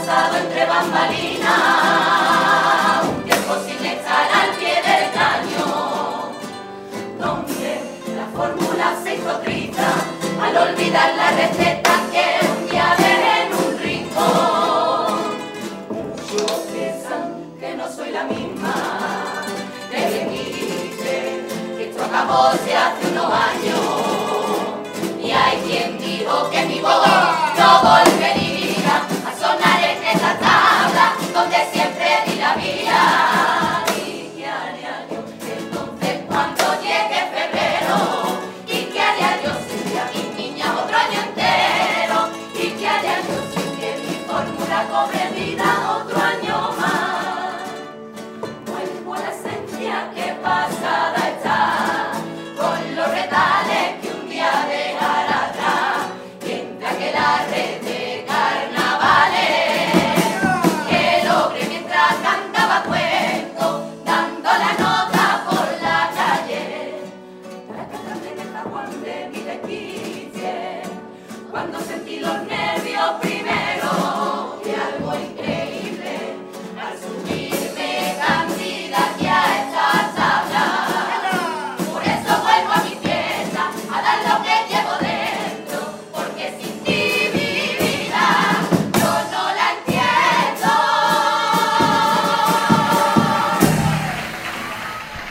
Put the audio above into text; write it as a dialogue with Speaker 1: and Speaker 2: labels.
Speaker 1: pasado entre bambalinas, un tiempo sin estar al pie del cañón, donde la fórmula se hizo triste al olvidar la receta que un día dejé en un rincón. Muchos piensan que no soy la misma, que bien dice que esto acabó hace unos años, y hay quien dijo que mi voz no volvería a sonar en esa tabla donde siempre di la vida. ¿Y qué haría yo entonces cuando llegue febrero? ¿Y qué haría yo si fui a mis niñas otro año entero? ¿Y qué haría yo si que mi fórmula cobre vida otro año más? Vuelvo a la esencia que pasada está, con los retales que un día dejará atrás, y entre aquella red de carnavales que logré mientras cantaba cuentos, dando la nota por la calle, para que también el zaguán de mi desquicie, cuando sentí los nervios